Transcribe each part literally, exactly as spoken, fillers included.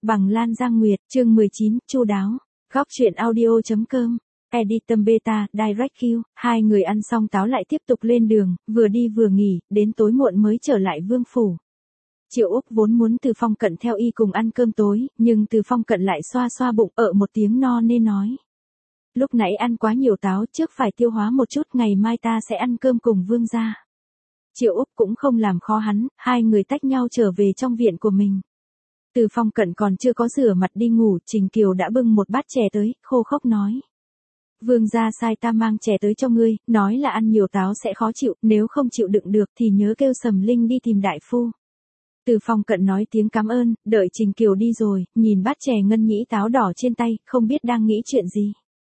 Bằng Lan Giang Nguyệt, chương mười chín, chu đáo. Góc truyện audio.com. Editum Beta, Direct Q, hai người ăn xong táo lại tiếp tục lên đường, vừa đi vừa nghỉ, đến tối muộn mới trở lại Vương Phủ. Triệu Úc vốn muốn Từ Phong Cận theo y cùng ăn cơm tối, nhưng Từ Phong Cận lại xoa xoa bụng ở một tiếng no nên nói. Lúc nãy ăn quá nhiều táo trước phải tiêu hóa một chút, ngày mai ta sẽ ăn cơm cùng Vương gia. Triệu Úc cũng không làm khó hắn, hai người tách nhau trở về trong viện của mình. Từ Phong Cận còn chưa có rửa mặt đi ngủ, Trình Kiều đã bưng một bát chè tới, khô khốc nói. Vương gia sai ta mang chè tới cho ngươi, nói là ăn nhiều táo sẽ khó chịu, nếu không chịu đựng được thì nhớ kêu Sầm Linh đi tìm đại phu. Từ Phong Cận nói tiếng cảm ơn, đợi Trình Kiều đi rồi, nhìn bát chè ngân nhĩ táo đỏ trên tay, không biết đang nghĩ chuyện gì.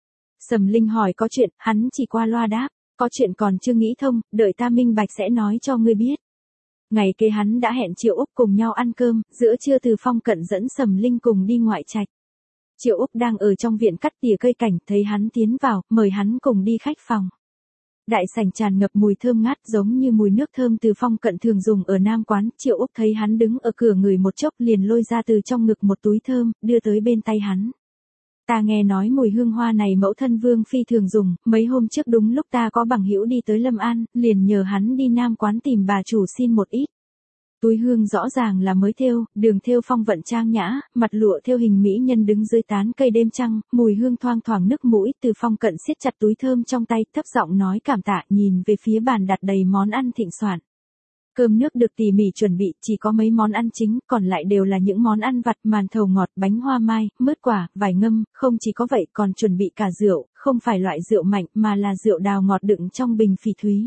Sầm Linh hỏi có chuyện, hắn chỉ qua loa đáp, có chuyện còn chưa nghĩ thông, đợi ta minh bạch sẽ nói cho ngươi biết. Ngày kế hắn đã hẹn Triệu Úc cùng nhau ăn cơm, giữa trưa Từ Phong Cận dẫn Sầm Linh cùng đi ngoại trạch. Triệu Úc đang ở trong viện cắt tỉa cây cảnh, thấy hắn tiến vào, mời hắn cùng đi khách phòng. Đại sảnh tràn ngập mùi thơm ngát giống như mùi nước thơm Từ Phong Cận thường dùng ở Nam quán. Triệu Úc thấy hắn đứng ở cửa ngửi một chốc liền lôi ra từ trong ngực một túi thơm, đưa tới bên tay hắn. Ta nghe nói mùi hương hoa này mẫu thân Vương phi thường dùng, mấy hôm trước đúng lúc ta có bằng hữu đi tới Lâm An, liền nhờ hắn đi Nam quán tìm bà chủ xin một ít. Túi hương rõ ràng là mới thêu, đường thêu phong vận trang nhã, mặt lụa thêu hình mỹ nhân đứng dưới tán cây đêm trăng, mùi hương thoang thoảng nức mũi. Từ Phong Cận siết chặt túi thơm trong tay, thấp giọng nói cảm tạ, nhìn về phía bàn đặt đầy món ăn thịnh soạn. Cơm nước được tỉ mỉ chuẩn bị, chỉ có mấy món ăn chính, còn lại đều là những món ăn vặt, màn thầu ngọt, bánh hoa mai, mứt quả, vải ngâm, không chỉ có vậy còn chuẩn bị cả rượu, không phải loại rượu mạnh mà là rượu đào ngọt đựng trong bình phỉ thúy.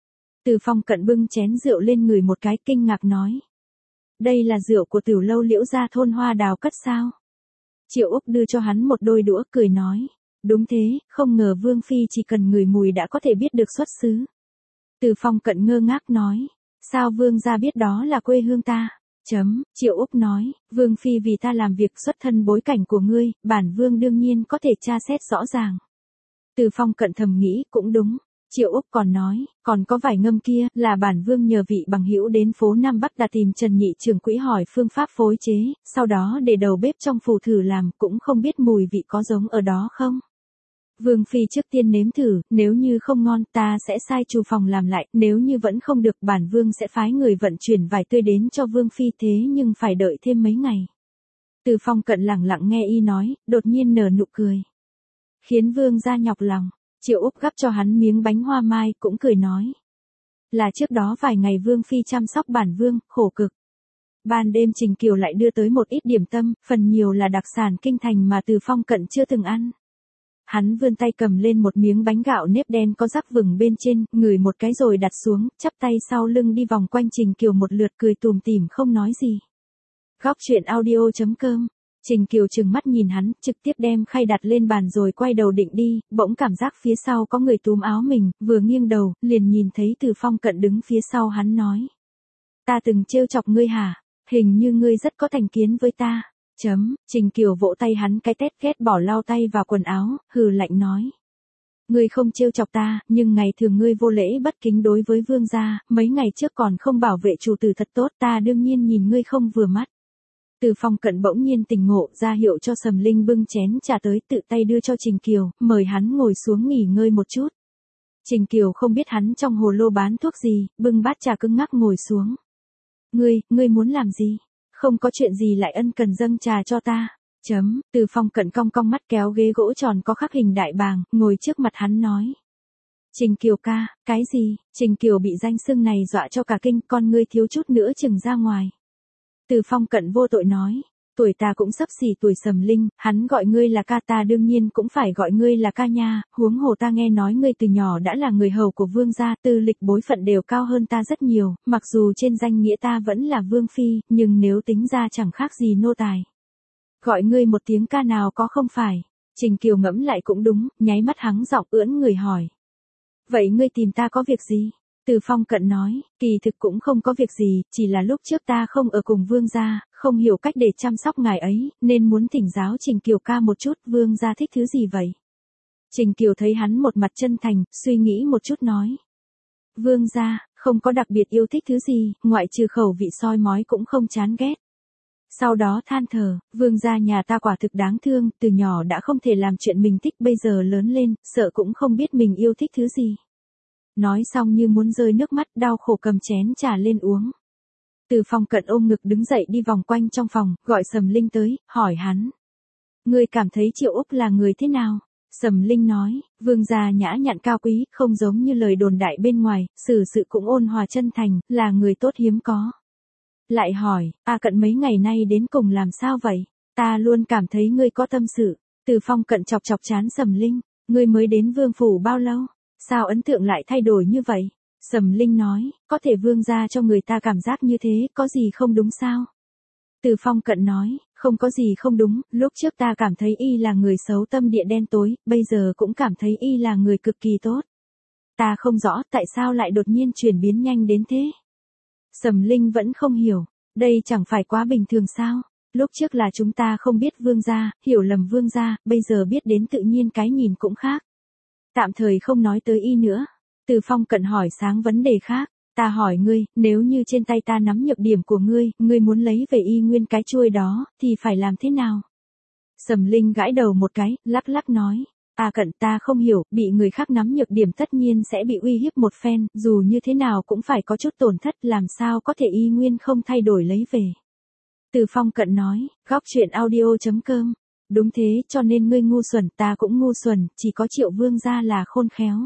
Từ Phong Cận bưng chén rượu lên người một cái, kinh ngạc nói. Đây là rượu của Tiểu Lâu Liễu gia thôn Hoa Đào cất sao? Triệu Úc đưa cho hắn một đôi đũa, cười nói. Đúng thế, không ngờ Vương phi chỉ cần ngửi mùi đã có thể biết được xuất xứ. Từ Phong Cận ngơ ngác nói. Sao Vương gia biết đó là quê hương ta? Chấm, Triệu Úc nói, Vương phi vì ta làm việc xuất thân bối cảnh của ngươi, bản Vương đương nhiên có thể tra xét rõ ràng. Từ Phong Cận thầm nghĩ, cũng đúng. Triệu Úc còn nói, còn có vải ngâm kia, là bản Vương nhờ vị bằng hữu đến phố Nam Bắc đã tìm Trần Nhị trưởng quỹ hỏi phương pháp phối chế, sau đó để đầu bếp trong phủ thử làm, cũng không biết mùi vị có giống ở đó không. Vương phi trước tiên nếm thử, nếu như không ngon ta sẽ sai chủ phòng làm lại, nếu như vẫn không được bản Vương sẽ phái người vận chuyển vải tươi đến cho Vương phi, thế nhưng phải đợi thêm mấy ngày. Từ Phong Cận lặng lặng nghe y nói, đột nhiên nở nụ cười. Khiến Vương gia nhọc lòng. Triệu Úc gắp cho hắn miếng bánh hoa mai, cũng cười nói. Là trước đó vài ngày Vương phi chăm sóc bản Vương, khổ cực. Ban đêm Trình Kiều lại đưa tới một ít điểm tâm, phần nhiều là đặc sản kinh thành mà Từ Phong Cận chưa từng ăn. Hắn vươn tay cầm lên một miếng bánh gạo nếp đen có rắc vừng bên trên, ngửi một cái rồi đặt xuống, chắp tay sau lưng đi vòng quanh Trình Kiều một lượt, cười tùm tỉm không nói gì. Góc truyện audio.com. Trình Kiều trừng mắt nhìn hắn, trực tiếp đem khay đặt lên bàn rồi quay đầu định đi, bỗng cảm giác phía sau có người túm áo mình, vừa nghiêng đầu, liền nhìn thấy Từ Phong Cận đứng phía sau hắn nói. Ta từng trêu chọc ngươi hả? Hình như ngươi rất có thành kiến với ta. Chấm, Trình Kiều vỗ tay hắn cái tét, ghét bỏ lau tay vào quần áo, hừ lạnh nói. Ngươi không trêu chọc ta, nhưng ngày thường ngươi vô lễ bất kính đối với Vương gia, mấy ngày trước còn không bảo vệ chủ tử thật tốt, ta đương nhiên nhìn ngươi không vừa mắt. Từ Phong Cận bỗng nhiên tỉnh ngộ, ra hiệu cho Sầm Linh bưng chén trà tới, tự tay đưa cho Trình Kiều, mời hắn ngồi xuống nghỉ ngơi một chút. Trình Kiều không biết hắn trong hồ lô bán thuốc gì, bưng bát trà cứng ngắc ngồi xuống. Ngươi, ngươi muốn làm gì? Không có chuyện gì lại ân cần dâng trà cho ta. Chấm, Từ Phong Cận cong cong mắt kéo ghế gỗ tròn có khắc hình đại bàng, ngồi trước mặt hắn nói. Trình Kiều ca, cái gì? Trình Kiều bị danh xưng này dọa cho cả kinh, con ngươi thiếu chút nữa chừng ra ngoài. Từ Phong Cận vô tội nói, tuổi ta cũng sắp xỉ tuổi Sầm Linh, hắn gọi ngươi là ca ta đương nhiên cũng phải gọi ngươi là ca nha, huống hồ ta nghe nói ngươi từ nhỏ đã là người hầu của Vương gia, tư lịch bối phận đều cao hơn ta rất nhiều, mặc dù trên danh nghĩa ta vẫn là Vương phi, nhưng nếu tính ra chẳng khác gì nô tài. Gọi ngươi một tiếng ca nào có không phải? Trình Kiều ngẫm lại cũng đúng, nháy mắt hắng giọng ưỡn người hỏi. Vậy ngươi tìm ta có việc gì? Từ Phong Cận nói, kỳ thực cũng không có việc gì, chỉ là lúc trước ta không ở cùng Vương gia, không hiểu cách để chăm sóc ngài ấy, nên muốn thỉnh giáo Trình Kiều ca một chút, Vương gia thích thứ gì vậy? Trình Kiều thấy hắn một mặt chân thành, suy nghĩ một chút nói. Vương gia, không có đặc biệt yêu thích thứ gì, ngoại trừ khẩu vị soi mói cũng không chán ghét. Sau đó than thở, vương gia nhà ta quả thực đáng thương, từ nhỏ đã không thể làm chuyện mình thích, bây giờ lớn lên, sợ cũng không biết mình yêu thích thứ gì. Nói xong như muốn rơi nước mắt, đau khổ cầm chén trà lên uống. Từ Phong cận ôm ngực đứng dậy đi vòng quanh trong phòng, gọi Sầm Linh tới, hỏi hắn. Ngươi cảm thấy Triệu Úc là người thế nào? Sầm Linh nói, vương gia nhã nhặn cao quý, không giống như lời đồn đại bên ngoài, xử sự cũng ôn hòa chân thành, là người tốt hiếm có. Lại hỏi, A Cận mấy ngày nay đến cùng làm sao vậy? Ta luôn cảm thấy ngươi có tâm sự. Từ Phong cận chọc chọc chán Sầm Linh, ngươi mới đến vương phủ bao lâu? Sao ấn tượng lại thay đổi như vậy? Sầm Linh nói, có thể vương gia cho người ta cảm giác như thế, có gì không đúng sao? Từ Phong cận nói, không có gì không đúng, lúc trước ta cảm thấy y là người xấu tâm địa đen tối, bây giờ cũng cảm thấy y là người cực kỳ tốt. Ta không rõ tại sao lại đột nhiên chuyển biến nhanh đến thế. Sầm Linh vẫn không hiểu, đây chẳng phải quá bình thường sao? Lúc trước là chúng ta không biết vương gia, hiểu lầm vương gia, bây giờ biết đến tự nhiên cái nhìn cũng khác. Tạm thời không nói tới y nữa. Từ Phong cận hỏi sáng vấn đề khác. Ta hỏi ngươi, nếu như trên tay ta nắm nhược điểm của ngươi, ngươi muốn lấy về y nguyên cái chuôi đó, thì phải làm thế nào? Sầm Linh gãi đầu một cái, lắc lắc nói. A Cận ta không hiểu, bị người khác nắm nhược điểm tất nhiên sẽ bị uy hiếp một phen, dù như thế nào cũng phải có chút tổn thất, làm sao có thể y nguyên không thay đổi lấy về. Từ Phong cận nói, góc chuyện audio chấm com. Đúng thế, cho nên ngươi ngu xuẩn, ta cũng ngu xuẩn, chỉ có Triệu vương gia là khôn khéo.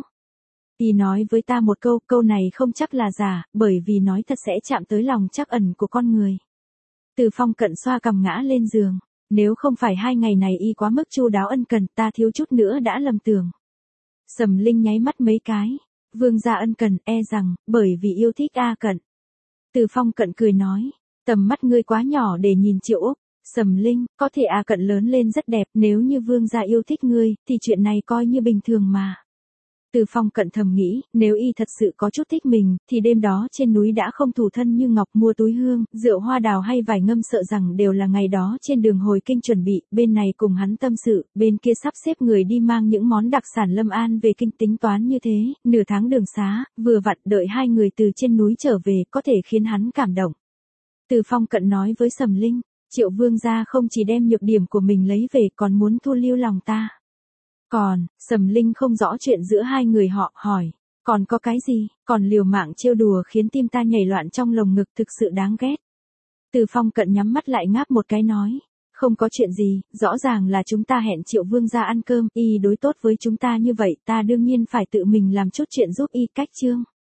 Y nói với ta một câu, câu này không chắc là giả, bởi vì nói thật sẽ chạm tới lòng trắc ẩn của con người. Từ Phong cận xoa cằm ngã lên giường. Nếu không phải hai ngày này y quá mức chu đáo ân cần, ta thiếu chút nữa đã lầm tưởng. Sầm Linh nháy mắt mấy cái. Vương gia ân cần, e rằng, bởi vì yêu thích A Cận. Từ Phong cận cười nói, tầm mắt ngươi quá nhỏ để nhìn Triệu Úc. Sầm Linh, có thể A Cận lớn lên rất đẹp, nếu như vương gia yêu thích ngươi, thì chuyện này coi như bình thường mà. Từ Phong cận thầm nghĩ, nếu y thật sự có chút thích mình, thì đêm đó trên núi đã không thủ thân như ngọc mua túi hương, rượu hoa đào hay vài ngâm sợ rằng đều là ngày đó trên đường hồi kinh chuẩn bị, bên này cùng hắn tâm sự, bên kia sắp xếp người đi mang những món đặc sản Lâm An về kinh tính toán như thế, nửa tháng đường xá, vừa vặn đợi hai người từ trên núi trở về, có thể khiến hắn cảm động. Từ Phong cận nói với Sầm Linh, Triệu vương gia không chỉ đem nhược điểm của mình lấy về còn muốn thu lưu lòng ta. Còn, Sầm Linh không rõ chuyện giữa hai người họ, hỏi, còn có cái gì, còn liều mạng trêu đùa khiến tim ta nhảy loạn trong lồng ngực thực sự đáng ghét. Từ Phong cận nhắm mắt lại ngáp một cái nói, không có chuyện gì, rõ ràng là chúng ta hẹn Triệu vương gia ăn cơm, y đối tốt với chúng ta như vậy, ta đương nhiên phải tự mình làm chút chuyện giúp y cách chương.